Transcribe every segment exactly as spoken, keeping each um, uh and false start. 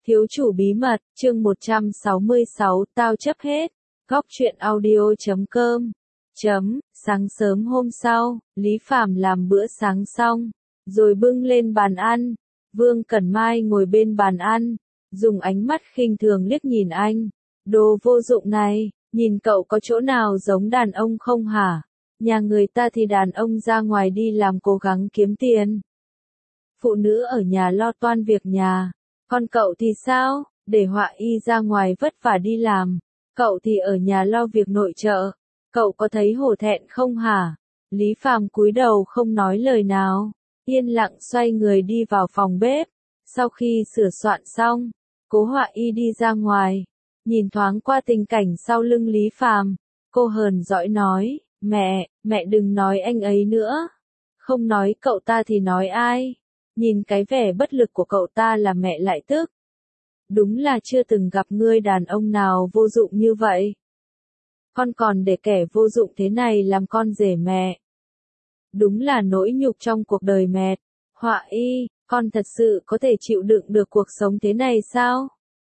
Thiếu chủ bí mật, chương một trăm sáu mươi sáu, tao chấp hết. Góc truyện audio chấm com. Chấm, sáng sớm hôm sau, Lý Phàm làm bữa sáng xong, rồi bưng lên bàn ăn. Vương Cẩn Mai ngồi bên bàn ăn, dùng ánh mắt khinh thường liếc nhìn anh. Đồ vô dụng này, nhìn cậu có chỗ nào giống đàn ông không hả? Nhà người ta thì đàn ông ra ngoài đi làm cố gắng kiếm tiền. Phụ nữ ở nhà lo toan việc nhà. Còn cậu thì sao? Để họa y ra ngoài vất vả đi làm. Cậu thì ở nhà lo việc nội trợ. Cậu có thấy hổ thẹn không hả? Lý Phàm cúi đầu không nói lời nào, yên lặng xoay người đi vào phòng bếp. Sau khi sửa soạn xong, Cố Họa Y đi ra ngoài, nhìn thoáng qua tình cảnh sau lưng Lý Phàm, cô hờn dỗi nói, mẹ, mẹ đừng nói anh ấy nữa. Không nói cậu ta thì nói ai? Nhìn cái vẻ bất lực của cậu ta là mẹ lại tức. Đúng là chưa từng gặp ngươi đàn ông nào vô dụng như vậy. Con còn để kẻ vô dụng thế này làm con rể mẹ. Đúng là nỗi nhục trong cuộc đời mẹ. Họa Y, con thật sự có thể chịu đựng được cuộc sống thế này sao?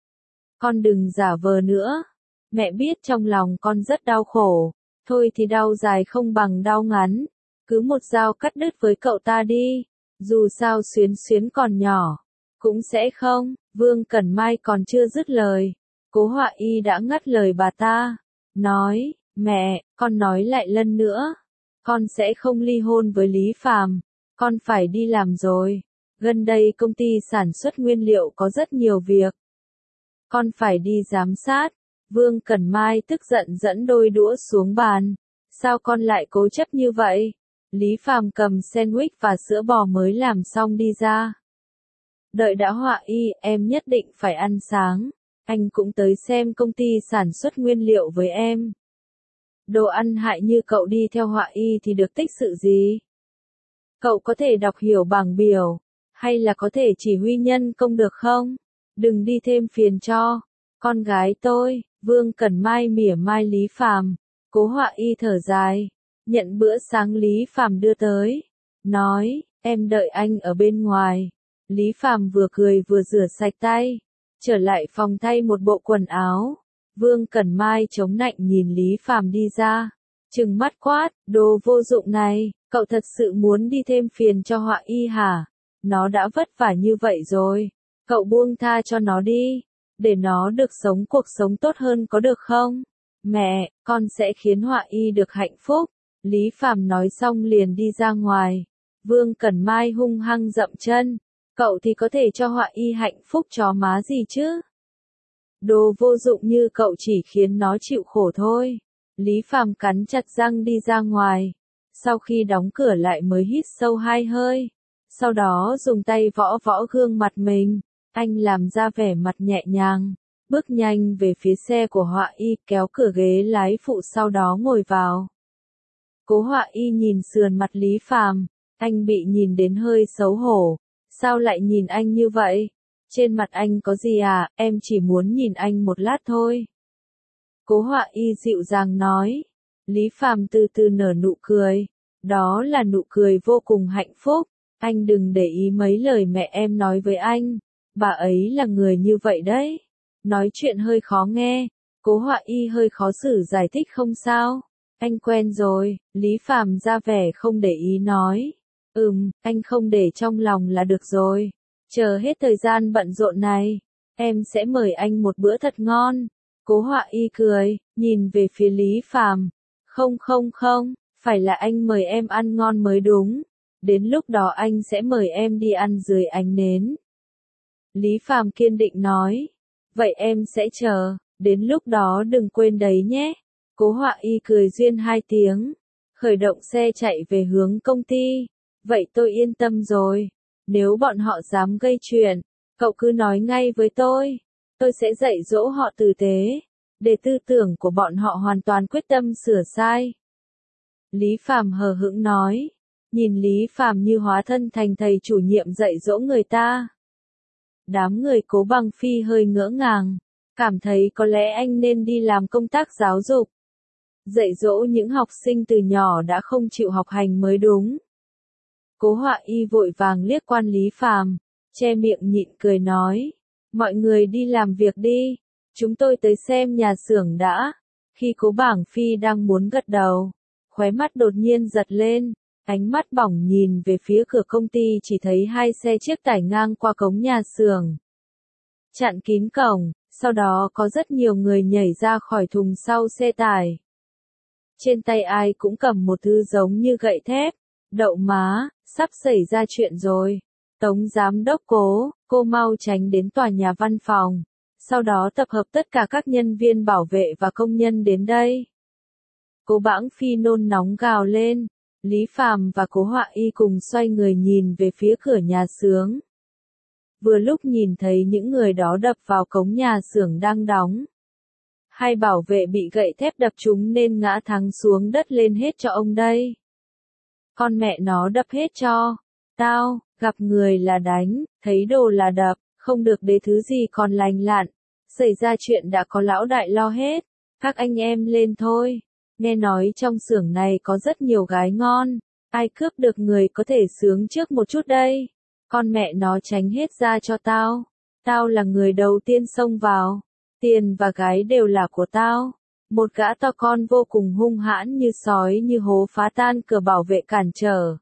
Con đừng giả vờ nữa. Mẹ biết trong lòng con rất đau khổ. Thôi thì đau dài không bằng đau ngắn. Cứ một dao cắt đứt với cậu ta đi. Dù sao Xuyến Xuyến còn nhỏ, cũng sẽ không. Vương Cẩn Mai còn chưa dứt lời, Cố Họa Y đã ngắt lời bà ta, nói, mẹ, con nói lại lần nữa, con sẽ không ly hôn với Lý Phàm, con phải đi làm rồi. Gần đây công ty sản xuất nguyên liệu có rất nhiều việc. Con phải đi giám sát. Vương Cẩn Mai tức giận dẫn đôi đũa xuống bàn. Sao con lại cố chấp như vậy? Lý Phàm cầm sandwich và sữa bò mới làm xong đi ra. Đợi đã Họa Y, em nhất định phải ăn sáng. Anh cũng tới xem công ty sản xuất nguyên liệu với em. Đồ ăn hại như cậu đi theo Họa Y thì được tích sự gì? Cậu có thể đọc hiểu bảng biểu, hay là có thể chỉ huy nhân công được không? Đừng đi thêm phiền cho con gái tôi. Vương Cẩn Mai mỉa mai Lý Phàm. Cố Họa Y thở dài, nhận bữa sáng Lý Phàm đưa tới, nói, em đợi anh ở bên ngoài. Lý Phàm vừa cười vừa rửa sạch tay, trở lại phòng thay một bộ quần áo. Vương Cẩn Mai chống nạnh nhìn Lý Phàm đi ra, trừng mắt quát, đồ vô dụng này, cậu thật sự muốn đi thêm phiền cho Họa Y hả? Nó đã vất vả như vậy rồi, cậu buông tha cho nó đi, để nó được sống cuộc sống tốt hơn có được không? Mẹ, con sẽ khiến Họa Y được hạnh phúc. Lý Phàm nói xong liền đi ra ngoài. Vương Cẩn Mai hung hăng dậm chân. Cậu thì có thể cho Họa Y hạnh phúc chó má gì chứ? Đồ vô dụng như cậu chỉ khiến nó chịu khổ thôi. Lý Phàm cắn chặt răng đi ra ngoài. Sau khi đóng cửa lại mới hít sâu hai hơi. Sau đó dùng tay võ võ gương mặt mình. Anh làm ra vẻ mặt nhẹ nhàng. Bước nhanh về phía xe của Họa Y, kéo cửa ghế lái phụ sau đó ngồi vào. Cố Họa Y nhìn sườn mặt Lý Phàm, anh bị nhìn đến hơi xấu hổ. Sao lại nhìn anh như vậy? Trên mặt anh có gì à, em chỉ muốn nhìn anh một lát thôi. Cố Họa Y dịu dàng nói. Lý Phàm từ từ nở nụ cười. Đó là nụ cười vô cùng hạnh phúc. Anh đừng để ý mấy lời mẹ em nói với anh. Bà ấy là người như vậy đấy. Nói chuyện hơi khó nghe. Cố Họa Y hơi khó xử giải thích không sao. Anh quen rồi. Lý Phàm ra vẻ không để ý nói. Ừm, anh không để trong lòng là được rồi. Chờ hết thời gian bận rộn này, em sẽ mời anh một bữa thật ngon. Cố Họa Y cười, nhìn về phía Lý Phàm. Không không không, phải là anh mời em ăn ngon mới đúng. Đến lúc đó anh sẽ mời em đi ăn dưới ánh nến. Lý Phàm kiên định nói. Vậy em sẽ chờ, đến lúc đó đừng quên đấy nhé. Cố Họa Y cười duyên hai tiếng, khởi động xe chạy về hướng công ty. Vậy tôi yên tâm rồi. Nếu bọn họ dám gây chuyện, cậu cứ nói ngay với tôi. Tôi sẽ dạy dỗ họ tử tế, để tư tưởng của bọn họ hoàn toàn quyết tâm sửa sai. Lý Phàm hờ hững nói. Nhìn Lý Phàm như hóa thân thành thầy chủ nhiệm dạy dỗ người ta. Đám người Cố Bằng Phi hơi ngỡ ngàng, cảm thấy có lẽ anh nên đi làm công tác giáo dục. Dạy dỗ những học sinh từ nhỏ đã không chịu học hành mới đúng. Cố Họa Y vội vàng liếc quan Lý Phàm, che miệng nhịn cười nói. Mọi người đi làm việc đi. Chúng tôi tới xem nhà xưởng đã. Khi Cố Bảng Phi đang muốn gật đầu, khóe mắt đột nhiên giật lên. Ánh mắt bỏng nhìn về phía cửa công ty chỉ thấy hai xe chiếc tải ngang qua cống nhà xưởng. Chặn kín cổng, sau đó có rất nhiều người nhảy ra khỏi thùng sau xe tải. Trên tay ai cũng cầm một thứ giống như gậy thép. Đậu má, sắp xảy ra chuyện rồi. Tống giám đốc Cố, cô mau tránh đến tòa nhà văn phòng. Sau đó tập hợp tất cả các nhân viên bảo vệ và công nhân đến đây. Cố Bảng Phi nôn nóng gào lên. Lý Phàm và Cố Họa Y cùng xoay người nhìn về phía cửa nhà xưởng. Vừa lúc nhìn thấy những người đó đập vào cống nhà xưởng đang đóng. Hai bảo vệ bị gậy thép đập trúng nên ngã thẳng xuống đất lên hết cho ông đây. Con mẹ nó đập hết cho. Tao, gặp người là đánh, thấy đồ là đập, không được để thứ gì còn lành lặn. Xảy ra chuyện đã có lão đại lo hết. Các anh em lên thôi. Nghe nói trong xưởng này có rất nhiều gái ngon. Ai cướp được người có thể sướng trước một chút đây. Con mẹ nó tránh hết ra cho tao. Tao là người đầu tiên xông vào. Tiền và gái đều là của tao. Một gã to con vô cùng hung hãn như sói như hố phá tan cửa bảo vệ cản trở.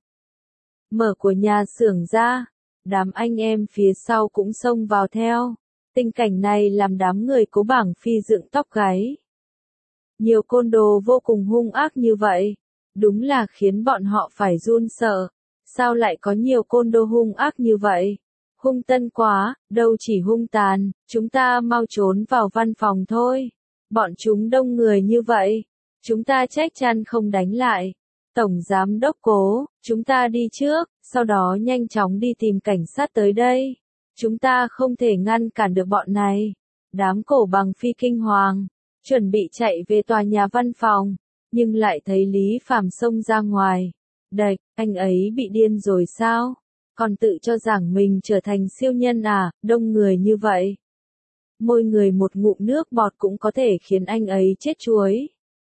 Mở của nhà xưởng ra. Đám anh em phía sau cũng xông vào theo. Tình cảnh này làm đám người Cố Bảng Phi dựng tóc gáy. Nhiều côn đồ vô cùng hung ác như vậy. Đúng là khiến bọn họ phải run sợ. Sao lại có nhiều côn đồ hung ác như vậy? Hung tân quá, đâu chỉ hung tàn, chúng ta mau trốn vào văn phòng thôi. Bọn chúng đông người như vậy, chúng ta chắc chắn không đánh lại. Tổng giám đốc Cố, chúng ta đi trước, sau đó nhanh chóng đi tìm cảnh sát tới đây. Chúng ta không thể ngăn cản được bọn này. Đám Cổ Bằng Phi kinh hoàng, chuẩn bị chạy về tòa nhà văn phòng, nhưng lại thấy Lý Phàm xông ra ngoài. Đạch, anh ấy bị điên rồi sao? Còn tự cho rằng mình trở thành siêu nhân à, đông người như vậy. Môi người một ngụm nước bọt cũng có thể khiến anh ấy chết chuối.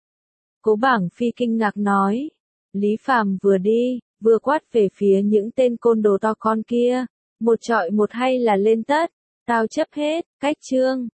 Cố Bảng Phi kinh ngạc nói. Lý Phàm vừa đi, vừa quát về phía những tên côn đồ to con kia. Một trọi một hay là lên tất? Tao chấp hết, cách chương.